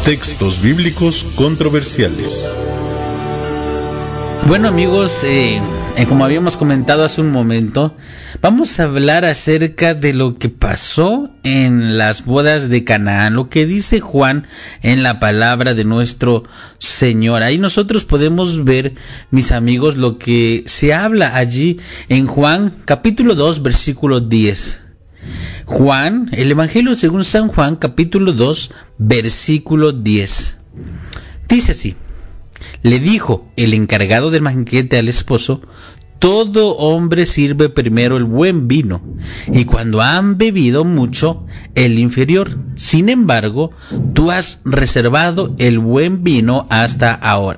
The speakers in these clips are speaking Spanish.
Textos bíblicos controversiales. Bueno, amigos, como habíamos comentado hace un momento, vamos a hablar acerca de lo que pasó en las bodas de Canaán, lo que dice Juan en la palabra de nuestro Señor. Ahí nosotros podemos ver, mis amigos, lo que se habla allí en Juan capítulo 2, versículo 10. Juan, el Evangelio según San Juan, capítulo 2, versículo 10. Dice así: le dijo el encargado del banquete al esposo: todo hombre sirve primero el buen vino, y cuando han bebido mucho, el inferior. Sin embargo, tú has reservado el buen vino hasta ahora.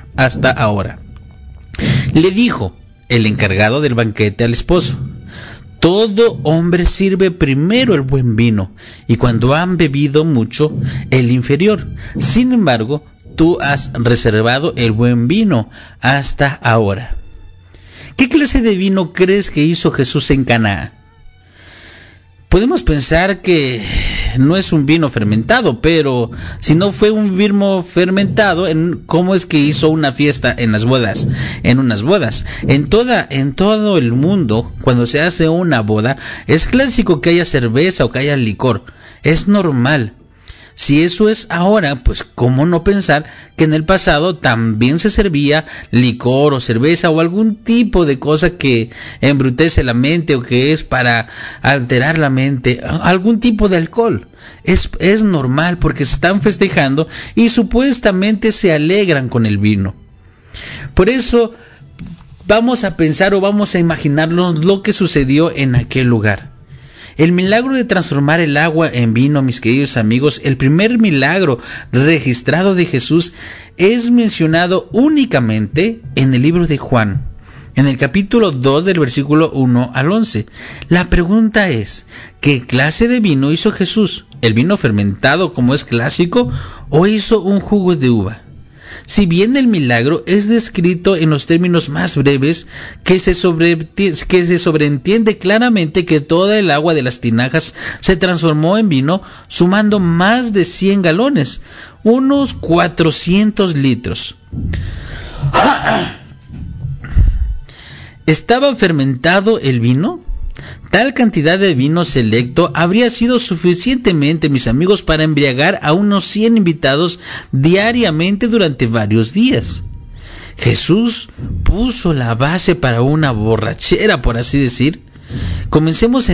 Le dijo el encargado del banquete al esposo: todo hombre sirve primero el buen vino, y cuando han bebido mucho, el inferior. Sin embargo, tú has reservado el buen vino hasta ahora. ¿Qué clase de vino crees que hizo Jesús en Canaán? Podemos pensar que no es un vino fermentado, pero si no fue un vino fermentado, ¿cómo es que hizo una fiesta en las bodas? En unas bodas. En todo el mundo, cuando se hace una boda, es clásico que haya cerveza o que haya licor. Es normal. Si eso es ahora, pues ¿cómo no pensar que en el pasado también se servía licor o cerveza o algún tipo de cosa que embrutece la mente o que es para alterar la mente, algún tipo de alcohol? Es normal porque se están festejando y supuestamente se alegran con el vino. Por eso vamos a pensar o vamos a imaginarnos lo que sucedió en aquel lugar. El milagro de transformar el agua en vino, mis queridos amigos, el primer milagro registrado de Jesús, es mencionado únicamente en el libro de Juan, en el capítulo 2 del versículo 1 al 11. La pregunta es: ¿qué clase de vino hizo Jesús? ¿El vino fermentado como es clásico o hizo un jugo de uva? Si bien el milagro es descrito en los términos más breves, que se sobreentiende claramente que toda el agua de las tinajas se transformó en vino, sumando más de 100 galones, unos 400 litros. ¿Estaba fermentado el vino? Tal cantidad de vino selecto habría sido suficientemente, mis amigos, para embriagar a unos 100 invitados diariamente durante varios días. Jesús puso la base para una borrachera, por así decir. Comencemos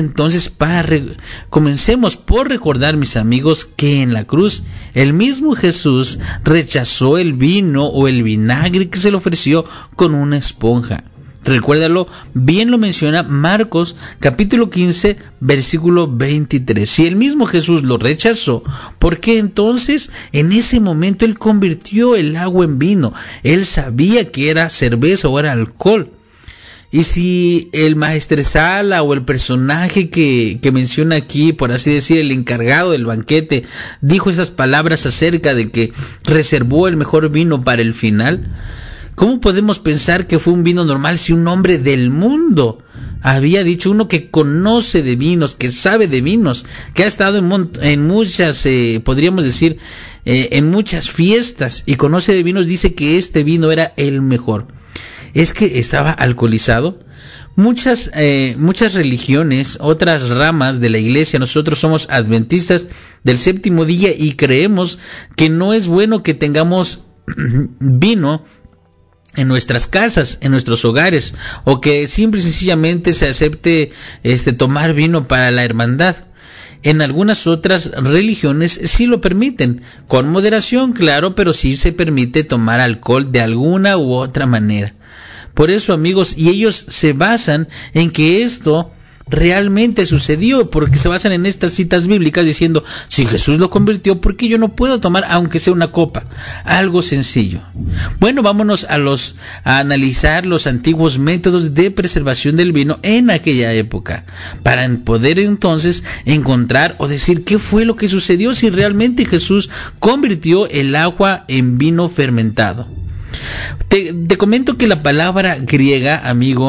por recordar, mis amigos, que en la cruz el mismo Jesús rechazó el vino o el vinagre que se le ofreció con una esponja. Recuérdalo, bien lo menciona Marcos capítulo 15 versículo 23. Si el mismo Jesús lo rechazó, ¿por qué entonces en ese momento él convirtió el agua en vino? Él sabía que era cerveza o era alcohol. Y si el maestresala o el personaje que menciona aquí, por así decir, el encargado del banquete, dijo esas palabras acerca de que reservó el mejor vino para el final, ¿cómo podemos pensar que fue un vino normal si un hombre del mundo había dicho, uno que conoce de vinos, que sabe de vinos, que ha estado en muchas, podríamos decir, en muchas fiestas y conoce de vinos, dice que este vino era el mejor? ¿Es que estaba alcoholizado? Muchas religiones, otras ramas de la iglesia, nosotros somos adventistas del séptimo día y creemos que no es bueno que tengamos vino en nuestras casas, en nuestros hogares, o que simple y sencillamente se acepte tomar vino para la hermandad. En algunas otras religiones sí lo permiten, con moderación, claro, pero sí se permite tomar alcohol de alguna u otra manera. Por eso, amigos, y ellos se basan en que esto realmente sucedió, porque se basan en estas citas bíblicas diciendo, si Jesús lo convirtió, ¿por qué yo no puedo tomar aunque sea una copa? Algo sencillo. Bueno, vámonos a analizar los antiguos métodos de preservación del vino en aquella época, para poder entonces encontrar o decir qué fue lo que sucedió si realmente Jesús convirtió el agua en vino fermentado. Te comento que la palabra griega, amigo,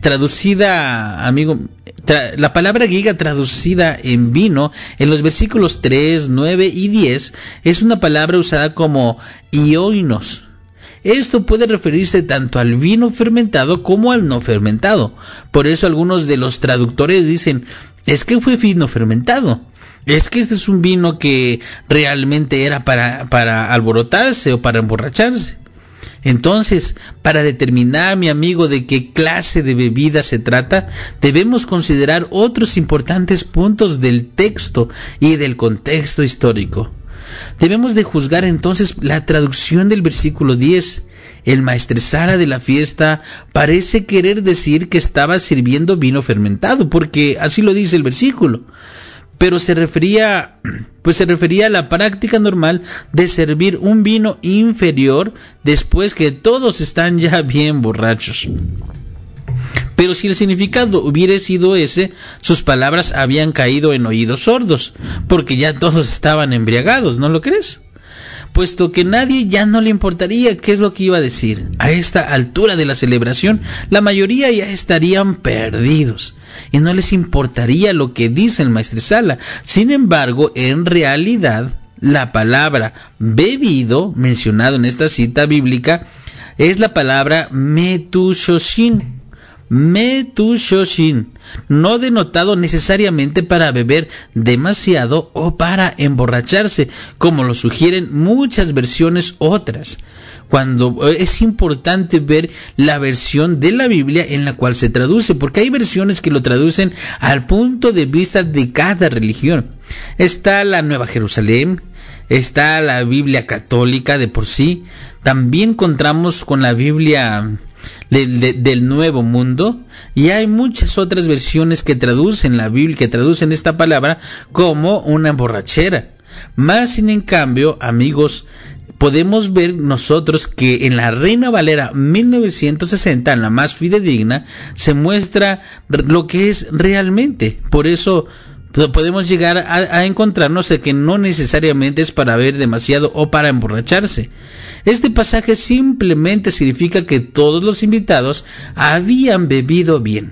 la palabra griega traducida en vino en los versículos 3, 9 y 10 es una palabra usada como ioinos. Esto puede referirse tanto al vino fermentado como al no fermentado. Por eso algunos de los traductores dicen, es que fue vino fermentado. Es que este es un vino que realmente era para alborotarse o para emborracharse. Entonces, para determinar, mi amigo, de qué clase de bebida se trata, debemos considerar otros importantes puntos del texto y del contexto histórico. Debemos de juzgar entonces la traducción del versículo 10. El maestresala de la fiesta parece querer decir que estaba sirviendo vino fermentado, porque así lo dice el versículo. Pero se refería a la práctica normal de servir un vino inferior después que todos están ya bien borrachos. Pero si el significado hubiera sido ese, sus palabras habían caído en oídos sordos, porque ya todos estaban embriagados, ¿no lo crees? Puesto que nadie ya no le importaría qué es lo que iba a decir. A esta altura de la celebración, la mayoría ya estarían perdidos y no les importaría lo que dice el maestresala. Sin embargo, en realidad, la palabra bebido, mencionado en esta cita bíblica, es la palabra metushoshin, no denotado necesariamente para beber demasiado o para emborracharse, como lo sugieren muchas versiones otras. Cuando es importante ver la versión de la Biblia en la cual se traduce, porque hay versiones que lo traducen al punto de vista de cada religión. Está la Nueva Jerusalén, está la Biblia católica de por sí, también encontramos con la Biblia del Nuevo Mundo, y hay muchas otras versiones que traducen la Biblia, que traducen esta palabra como una borrachera. Más sin en cambio, amigos, podemos ver nosotros que en la Reina Valera 1960, en la más fidedigna, se muestra lo que es realmente. Por eso podemos llegar a encontrarnos de que no necesariamente es para beber demasiado o para emborracharse. Este pasaje simplemente significa que todos los invitados habían bebido bien.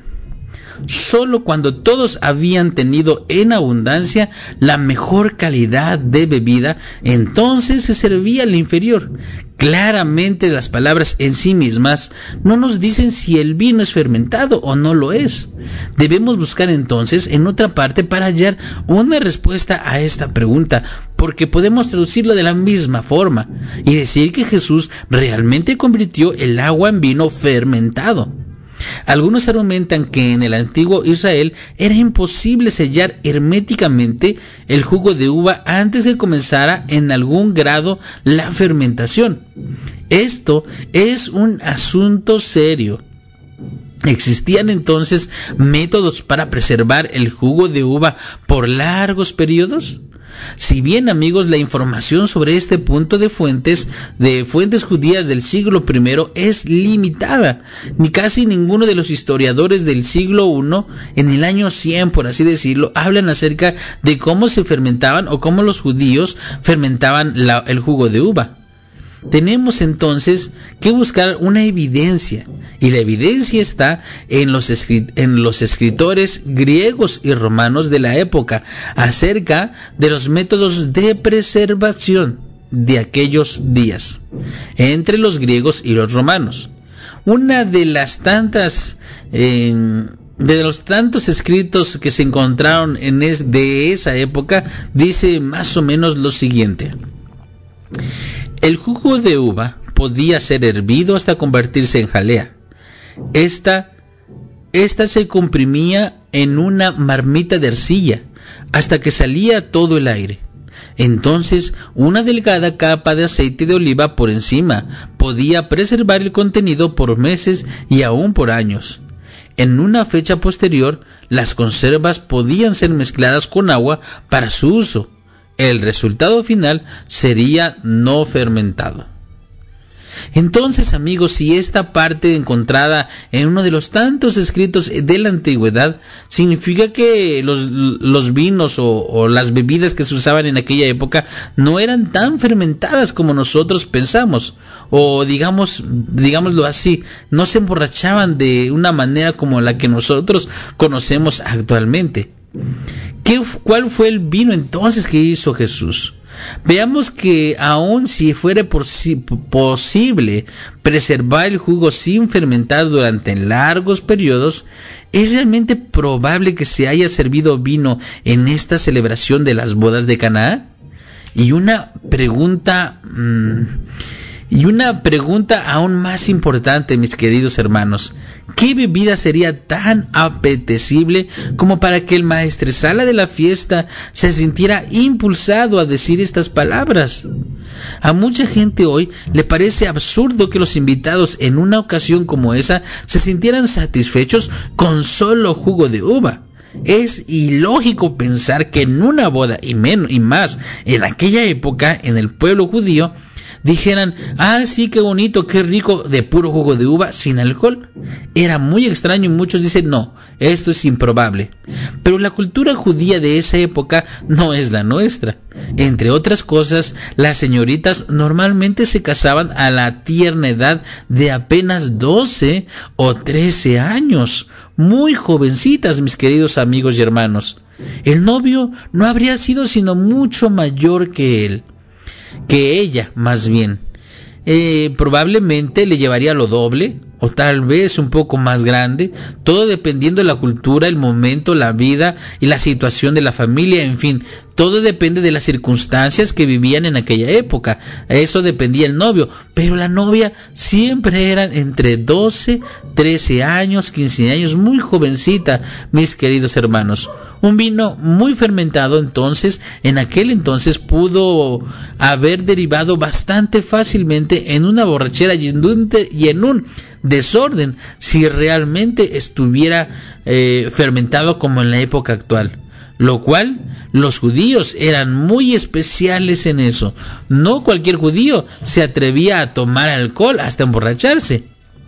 Solo cuando todos habían tenido en abundancia la mejor calidad de bebida, entonces se servía el inferior. Claramente las palabras en sí mismas no nos dicen si el vino es fermentado o no lo es. Debemos buscar entonces en otra parte para hallar una respuesta a esta pregunta, porque podemos traducirlo de la misma forma y decir que Jesús realmente convirtió el agua en vino fermentado. Algunos argumentan que en el antiguo Israel era imposible sellar herméticamente el jugo de uva antes de que comenzara en algún grado la fermentación. Esto es un asunto serio. ¿Existían entonces métodos para preservar el jugo de uva por largos periodos? Si bien, amigos, la información sobre este punto de fuentes judías del siglo I es limitada, ni casi ninguno de los historiadores del siglo I, en el año 100, por así decirlo, hablan acerca de cómo se fermentaban o cómo los judíos fermentaban el jugo de uva. Tenemos entonces que buscar una evidencia, y la evidencia está en los escritores griegos y romanos de la época acerca de los métodos de preservación de aquellos días entre los griegos y los romanos. Una de los tantos escritos que se encontraron de esa época dice más o menos lo siguiente: el jugo de uva podía ser hervido hasta convertirse en jalea. Esta se comprimía en una marmita de arcilla hasta que salía todo el aire. Entonces, una delgada capa de aceite de oliva por encima podía preservar el contenido por meses y aún por años. En una fecha posterior, las conservas podían ser mezcladas con agua para su uso. El resultado final sería no fermentado. Entonces, amigos, si esta parte encontrada en uno de los tantos escritos de la antigüedad significa que los vinos o las bebidas que se usaban en aquella época no eran tan fermentadas como nosotros pensamos, o digámoslo así, no se emborrachaban de una manera como la que nosotros conocemos actualmente. ¿Cuál fue el vino entonces que hizo Jesús? Veamos que aun si fuera posible preservar el jugo sin fermentar durante largos periodos, es realmente probable que se haya servido vino en esta celebración de las bodas de Caná. Y una pregunta aún más importante, mis queridos hermanos: ¿qué bebida sería tan apetecible como para que el maestresala de la fiesta se sintiera impulsado a decir estas palabras? A mucha gente hoy le parece absurdo que los invitados en una ocasión como esa se sintieran satisfechos con solo jugo de uva. Es ilógico pensar que en una boda, y más en aquella época, en el pueblo judío, dijeran: sí, qué bonito, qué rico, de puro jugo de uva sin alcohol. Era muy extraño y muchos dicen: no, esto es improbable. Pero la cultura judía de esa época no es la nuestra. Entre otras cosas, las señoritas normalmente se casaban a la tierna edad de apenas 12 o 13 años, muy jovencitas, mis queridos amigos y hermanos. El novio no habría sido sino mucho mayor que ella, más bien. Probablemente le llevaría lo doble, o tal vez un poco más grande, todo dependiendo de la cultura, el momento, la vida y la situación de la familia, en fin, todo depende de las circunstancias que vivían en aquella época. Eso dependía el novio, pero la novia siempre era entre 12, 13 años, 15 años, muy jovencita, mis queridos hermanos. Un vino muy fermentado entonces, en aquel entonces, pudo haber derivado bastante fácilmente en una borrachera y en un desorden si realmente estuviera fermentado como en la época actual. Lo cual, los judíos eran muy especiales en eso. No cualquier judío se atrevía a tomar alcohol hasta emborracharse.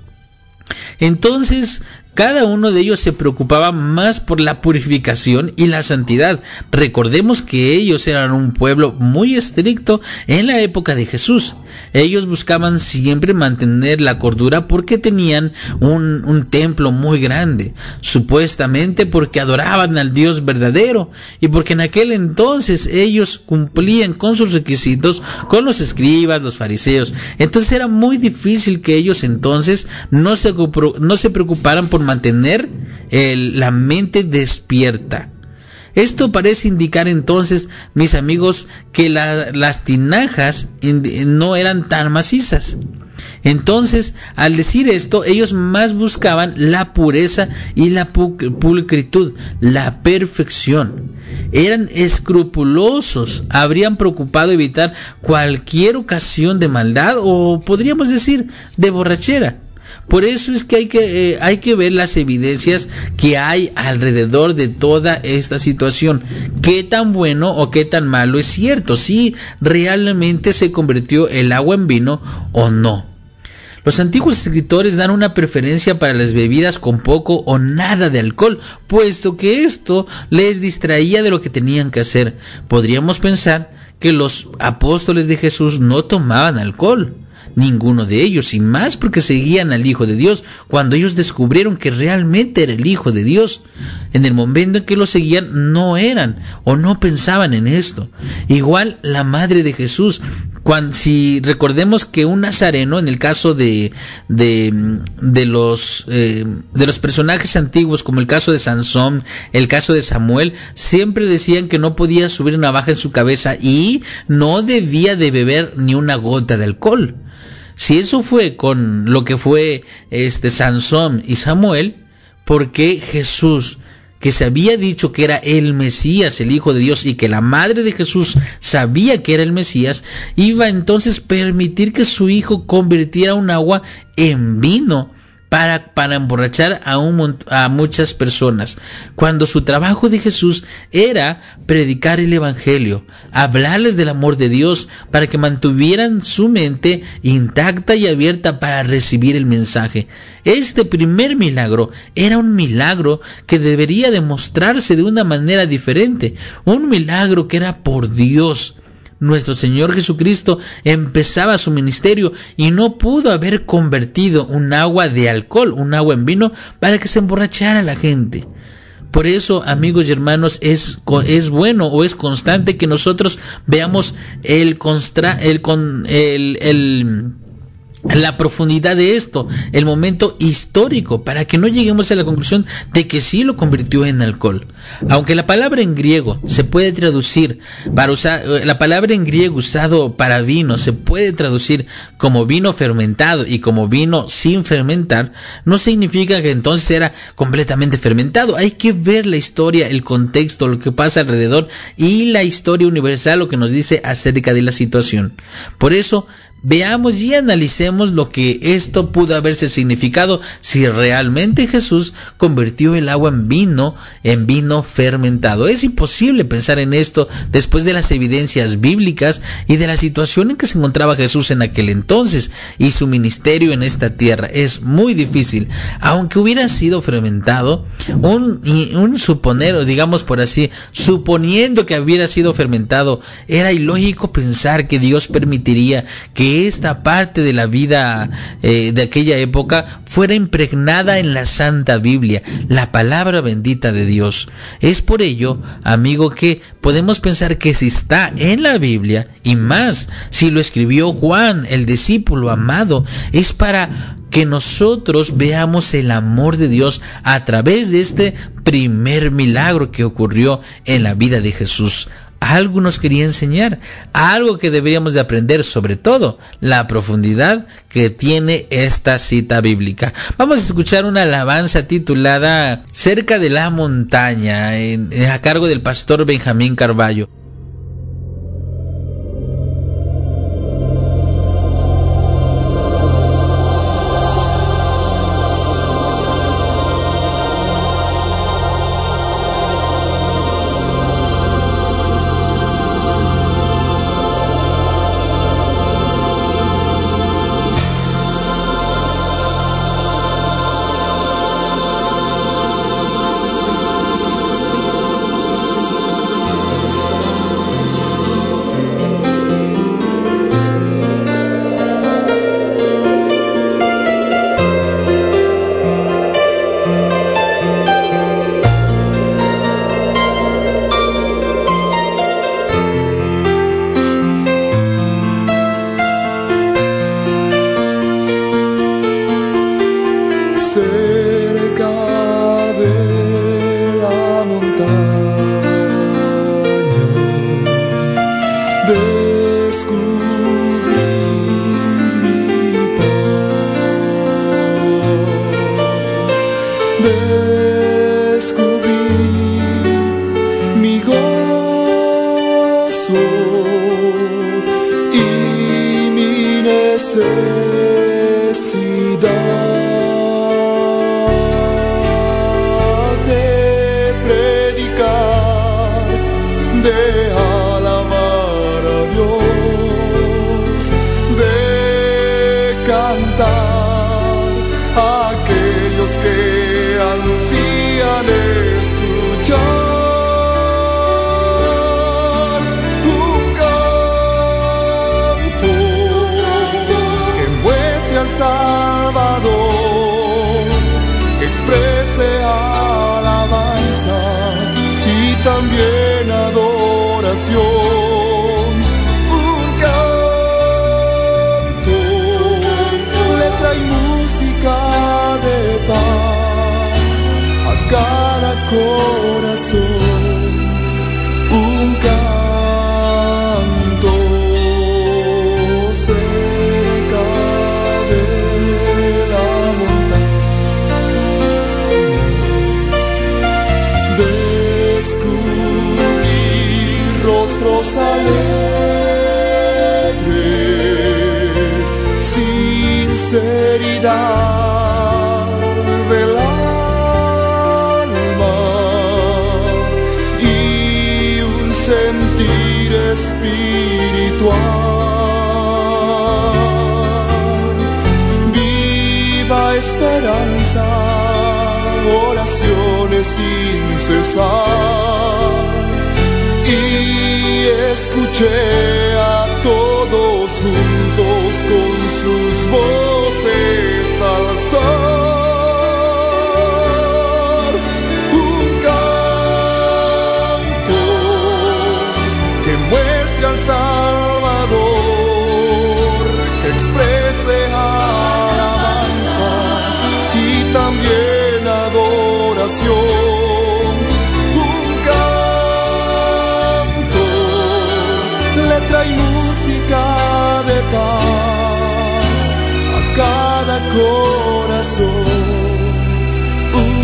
Entonces, cada uno de ellos se preocupaba más por la purificación y la santidad. Recordemos que ellos eran un pueblo muy estricto en la época de Jesús. Ellos buscaban siempre mantener la cordura porque tenían un templo muy grande, supuestamente porque adoraban al Dios verdadero y porque en aquel entonces ellos cumplían con sus requisitos con los escribas, los fariseos. Entonces era muy difícil que ellos entonces no se preocuparan por mantener la mente despierta. Esto parece indicar entonces, mis amigos, que las tinajas no eran tan macizas. Entonces, al decir esto, ellos más buscaban la pureza y la pulcritud, la perfección. Eran escrupulosos, habrían preocupado evitar cualquier ocasión de maldad o podríamos decir de borrachera. Por eso es que hay que ver las evidencias que hay alrededor de toda esta situación. ¿Qué tan bueno o qué tan malo es cierto? Si realmente se convirtió el agua en vino o no. Los antiguos escritores dan una preferencia para las bebidas con poco o nada de alcohol, puesto que esto les distraía de lo que tenían que hacer. Podríamos pensar que los apóstoles de Jesús no tomaban alcohol. Ninguno de ellos, y más porque seguían al Hijo de Dios, cuando ellos descubrieron que realmente era el Hijo de Dios. En el momento en que lo seguían, no eran o no pensaban en esto. Igual la madre de Jesús, si recordemos que un nazareno, en el caso de los personajes antiguos, como el caso de Sansón, el caso de Samuel, siempre decían que no podía subir navaja en su cabeza y no debía de beber ni una gota de alcohol. Si eso fue con lo que fue Sansón y Samuel, ¿por qué Jesús, que se había dicho que era el Mesías, el Hijo de Dios, y que la madre de Jesús sabía que era el Mesías, iba entonces a permitir que su hijo convirtiera un agua en vino? para emborrachar a muchas personas, cuando su trabajo de Jesús era predicar el evangelio, hablarles del amor de Dios para que mantuvieran su mente intacta y abierta para recibir el mensaje. Este primer milagro era un milagro que debería demostrarse de una manera diferente, un milagro que era por Dios. Nuestro Señor Jesucristo empezaba su ministerio y no pudo haber convertido un agua de alcohol, un agua en vino, para que se emborrachara la gente. Por eso, amigos y hermanos, es bueno o es constante que nosotros veamos la profundidad de esto, el momento histórico, para que no lleguemos a la conclusión de que sí lo convirtió en alcohol. Aunque la palabra en griego se puede traducir la palabra en griego usado para vino se puede traducir como vino fermentado y como vino sin fermentar, no significa que entonces era completamente fermentado. Hay que ver la historia, el contexto, lo que pasa alrededor y la historia universal, lo que nos dice acerca de la situación. Por eso, veamos y analicemos lo que esto pudo haberse significado si realmente Jesús convirtió el agua en vino fermentado. Es imposible pensar en esto después de las evidencias bíblicas y de la situación en que se encontraba Jesús en aquel entonces y su ministerio en esta tierra. Es muy difícil. Aunque hubiera sido fermentado, suponiendo que hubiera sido fermentado, era ilógico pensar que Dios permitiría que esta parte de la vida de aquella época fuera impregnada en la Santa Biblia, la palabra bendita de Dios. Es por ello, amigo, que podemos pensar que si está en la Biblia, y más si lo escribió Juan, el discípulo amado, es para que nosotros veamos el amor de Dios a través de este primer milagro que ocurrió en la vida de Jesús. Algo nos quería enseñar, algo que deberíamos de aprender, sobre todo la profundidad que tiene esta cita bíblica. Vamos a escuchar una alabanza titulada Cerca de la montaña, a cargo del pastor Benjamín Carballo. Alegres, sinceridad, Viva esperanza, oraciones sin cesar. Y escuché a todos juntos con sus voces alzar un canto que muestre al Salvador, que exprese alabanza y también adoración. Trae música de paz a cada corazón, un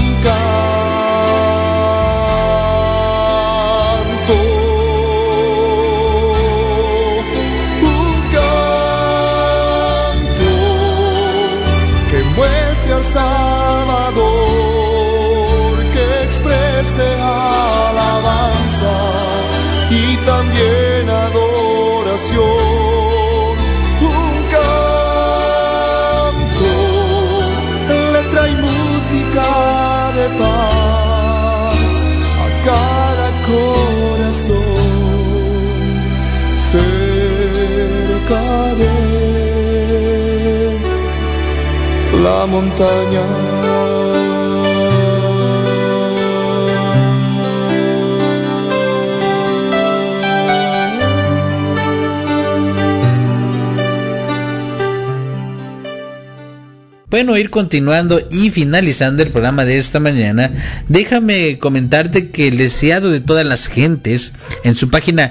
canto que muestre al Salvador, que exprese alabanza y también un canto le trae música de paz a cada corazón, cerca de la montaña. Bueno, ir continuando y finalizando el programa de esta mañana, déjame comentarte que el deseado de todas las gentes, en su página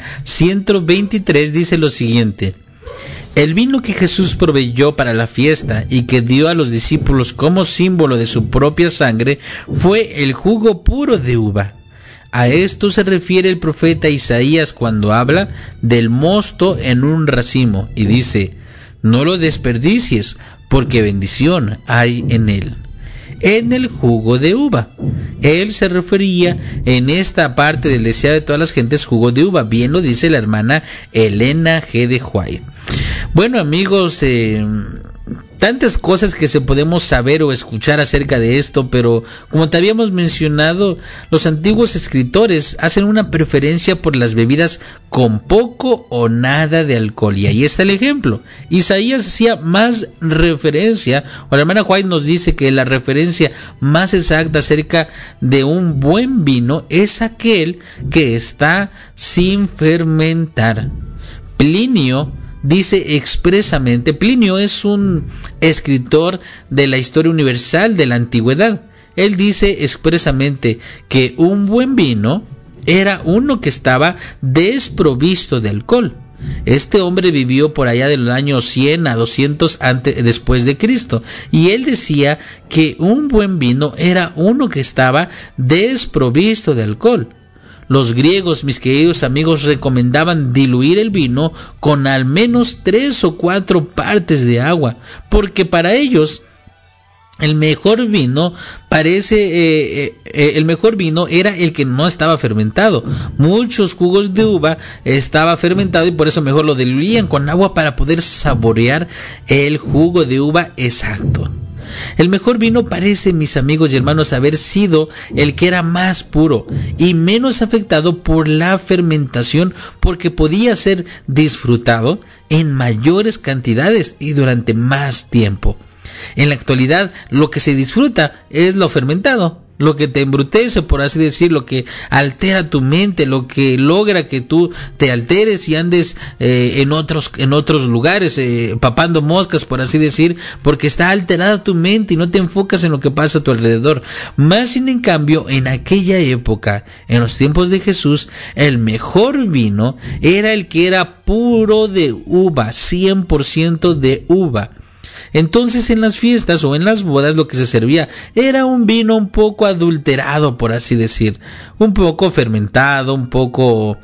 123 dice lo siguiente: el vino que Jesús proveyó para la fiesta y que dio a los discípulos como símbolo de su propia sangre fue el jugo puro de uva. A esto se refiere el profeta Isaías cuando habla del mosto en un racimo y dice: no lo desperdicies, porque bendición hay en él. En el jugo de uva. Él se refería en esta parte del deseado de todas las gentes, jugo de uva. Bien lo dice la hermana Elena G. de White. Bueno, amigos, tantas cosas que se podemos saber o escuchar acerca de esto, pero como te habíamos mencionado, los antiguos escritores hacen una preferencia por las bebidas con poco o nada de alcohol, y ahí está el ejemplo. Isaías hacía más referencia, o la hermana White nos dice que la referencia más exacta acerca de un buen vino es aquel que está sin fermentar. Plinio dice expresamente, Plinio es un escritor de la historia universal de la antigüedad. Él dice expresamente que un buen vino era uno que estaba desprovisto de alcohol. Este hombre vivió por allá de los años 100 a 200 después de Cristo, y él decía que un buen vino era uno que estaba desprovisto de alcohol. Los griegos, mis queridos amigos, recomendaban diluir el vino con al menos 3 o 4 partes de agua, porque para ellos el mejor vino era el que no estaba fermentado. Muchos jugos de uva estaba fermentado y por eso mejor lo diluían con agua para poder saborear el jugo de uva exacto. El mejor vino parece, mis amigos y hermanos, haber sido el que era más puro y menos afectado por la fermentación, porque podía ser disfrutado en mayores cantidades y durante más tiempo. En la actualidad, lo que se disfruta es lo fermentado, lo que te embrutece, por así decir, lo que altera tu mente, lo que logra que tú te alteres y andes en otros lugares, papando moscas, por así decir, porque está alterada tu mente y no te enfocas en lo que pasa a tu alrededor. Más sin en cambio, en aquella época, en los tiempos de Jesús, el mejor vino era el que era puro de uva, 100% de uva. Entonces en las fiestas o en las bodas lo que se servía era un vino un poco adulterado, por así decir, un poco fermentado, un poco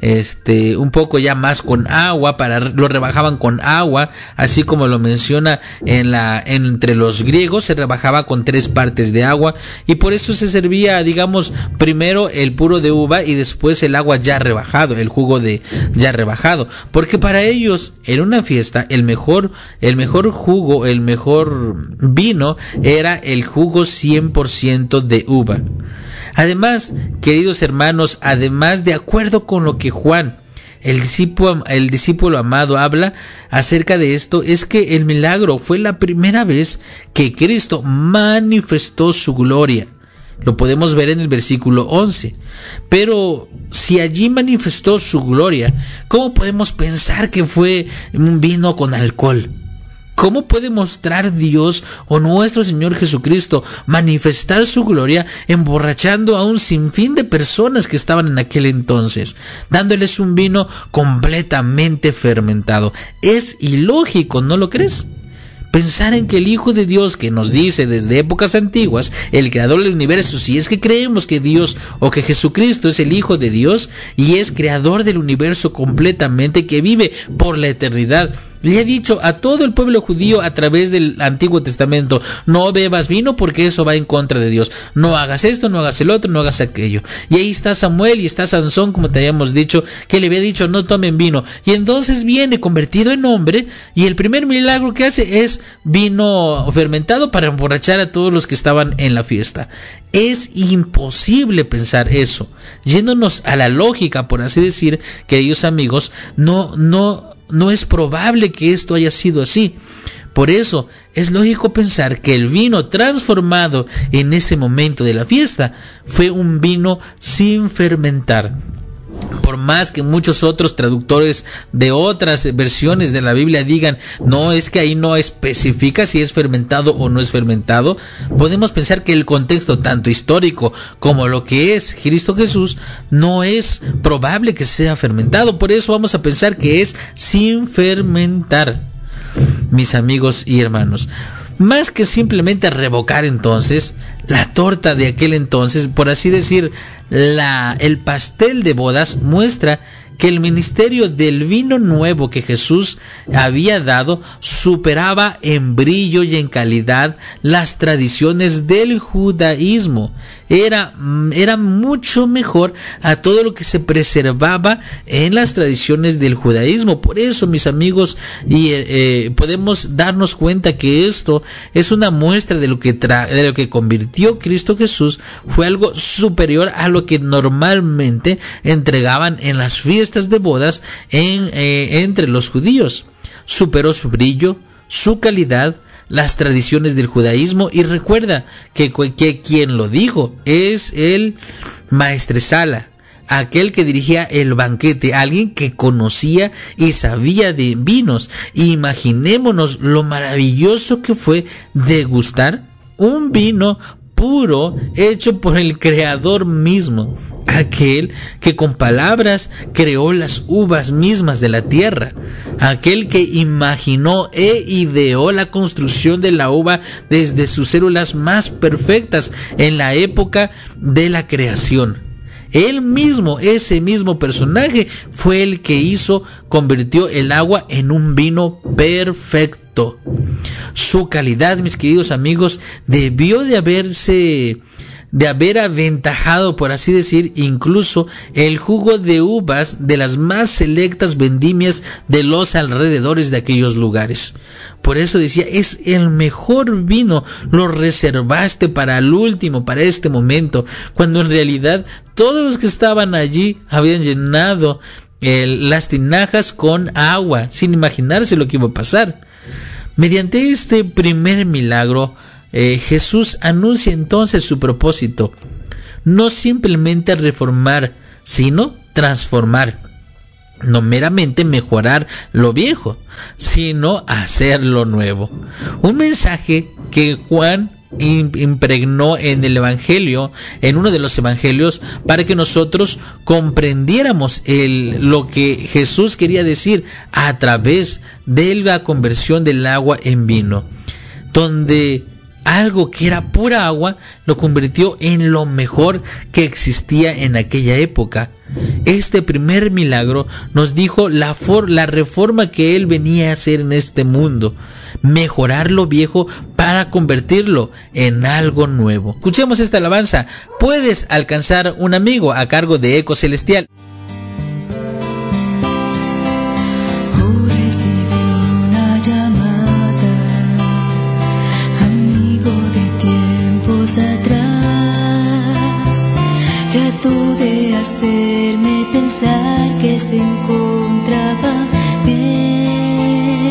ya más con agua, lo rebajaban con agua, así como lo menciona entre los griegos, se rebajaba con 3 partes de agua, y por eso se servía, digamos, primero el puro de uva y después el agua ya rebajado, el jugo ya rebajado, porque para ellos en una fiesta el mejor jugo, el mejor vino era el jugo 100% de uva. Además, queridos hermanos, de acuerdo con lo que Juan, el discípulo amado, habla acerca de esto, es que el milagro fue la primera vez que Cristo manifestó su gloria. Lo podemos ver en el versículo 11. Pero si allí manifestó su gloria, ¿cómo podemos pensar que fue un vino con alcohol? ¿Cómo puede mostrar Dios o nuestro Señor Jesucristo manifestar su gloria emborrachando a un sinfín de personas que estaban en aquel entonces, dándoles un vino completamente fermentado? Es ilógico, ¿no lo crees? Pensar en que el Hijo de Dios, que nos dice desde épocas antiguas, el creador del universo, si es que creemos que Dios o que Jesucristo es el Hijo de Dios y es creador del universo completamente, que vive por la eternidad, le ha dicho a todo el pueblo judío a través del Antiguo Testamento: no bebas vino porque eso va en contra de Dios, no hagas esto, no hagas el otro, no hagas aquello. Y ahí está Samuel y está Sansón, como te habíamos dicho, que le había dicho no tomen vino, y entonces viene convertido en hombre y el primer milagro que hace es vino fermentado para emborrachar a todos los que estaban en la fiesta. Es imposible pensar eso. Yéndonos a la lógica, por así decir, queridos amigos, no es probable que esto haya sido así. Por eso es lógico pensar que el vino transformado en ese momento de la fiesta fue un vino sin fermentar. Por más que muchos otros traductores de otras versiones de la Biblia digan, no, es que ahí no especifica si es fermentado o no es fermentado, podemos pensar que el contexto tanto histórico como lo que es Cristo Jesús no es probable que sea fermentado. Por eso vamos a pensar que es sin fermentar, mis amigos y hermanos. Más que simplemente revocar entonces la torta de aquel entonces, por así decir, el pastel de bodas muestra que el ministerio del vino nuevo que Jesús había dado superaba en brillo y en calidad las tradiciones del judaísmo. Era mucho mejor a todo lo que se preservaba en las tradiciones del judaísmo. Por eso, mis amigos, podemos darnos cuenta que esto es una muestra de lo que convirtió Cristo Jesús. Fue algo superior a lo que normalmente entregaban en las fiestas de bodas entre los judíos. Superó su brillo, su calidad, las tradiciones del judaísmo, y recuerda que quien lo dijo es el maestresala, aquel que dirigía el banquete, alguien que conocía y sabía de vinos. Imaginémonos lo maravilloso que fue degustar un vino puro hecho por el Creador mismo, aquel que con palabras creó las uvas mismas de la tierra, aquel que imaginó e ideó la construcción de la uva desde sus células más perfectas en la época de la creación. Él mismo, ese mismo personaje, fue el que convirtió el agua en un vino perfecto. Su calidad, mis queridos amigos, debió de haber aventajado, por así decir, incluso el jugo de uvas de las más selectas vendimias de los alrededores de aquellos lugares. Por eso decía, es el mejor vino, lo reservaste para el último, para este momento, cuando en realidad todos los que estaban allí habían llenado las tinajas con agua, sin imaginarse lo que iba a pasar. Mediante este primer milagro, Jesús anuncia entonces su propósito: no simplemente reformar, sino transformar. No meramente mejorar lo viejo, sino hacer lo nuevo. Un mensaje que Juan impregnó en el Evangelio, en uno de los Evangelios, para que nosotros comprendiéramos lo que Jesús quería decir a través de la conversión del agua en vino. donde algo que era pura agua lo convirtió en lo mejor que existía en aquella época. Este primer milagro nos dijo la reforma que Él venía a hacer en este mundo, mejorar lo viejo para convertirlo en algo nuevo. Escuchemos esta alabanza, Puedes alcanzar un amigo, a cargo de Eco Celestial. Atrás, trató de hacerme pensar que se encontraba bien,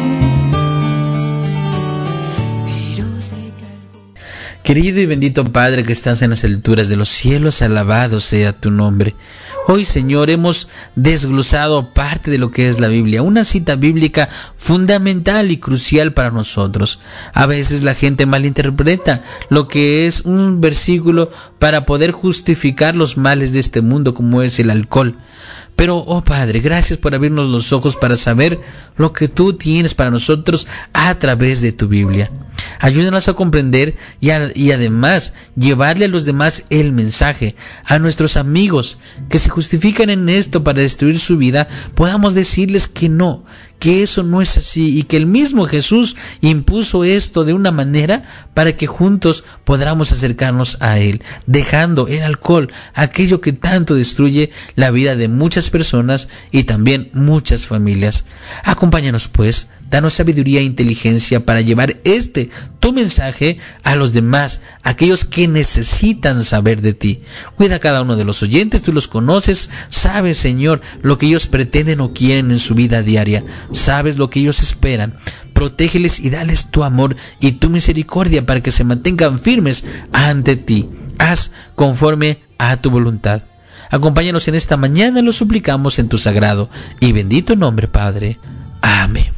pero se calmó. Querido y bendito Padre que estás en las alturas de los cielos, alabado sea tu nombre. Hoy, Señor, hemos desglosado parte de lo que es la Biblia, una cita bíblica fundamental y crucial para nosotros. A veces la gente malinterpreta lo que es un versículo para poder justificar los males de este mundo, como es el alcohol. Pero, oh Padre, gracias por abrirnos los ojos para saber lo que tú tienes para nosotros a través de tu Biblia. Ayúdanos a comprender y además llevarle a los demás el mensaje. A nuestros amigos que se justifican en esto para destruir su vida, podamos decirles que no, que eso no es así y que el mismo Jesús impuso esto de una manera para que juntos podamos acercarnos a Él, dejando el alcohol, aquello que tanto destruye la vida de muchas personas y también muchas familias. Acompáñanos pues, danos sabiduría e inteligencia para llevar tu mensaje a los demás, aquellos que necesitan saber de ti. Cuida a cada uno de los oyentes, tú los conoces, sabes, Señor, lo que ellos pretenden o quieren en su vida diaria. Sabes lo que ellos esperan. Protégeles y dales tu amor y tu misericordia para que se mantengan firmes ante ti. Haz conforme a tu voluntad. Acompáñanos en esta mañana, lo suplicamos en tu sagrado y bendito nombre, Padre. Amén.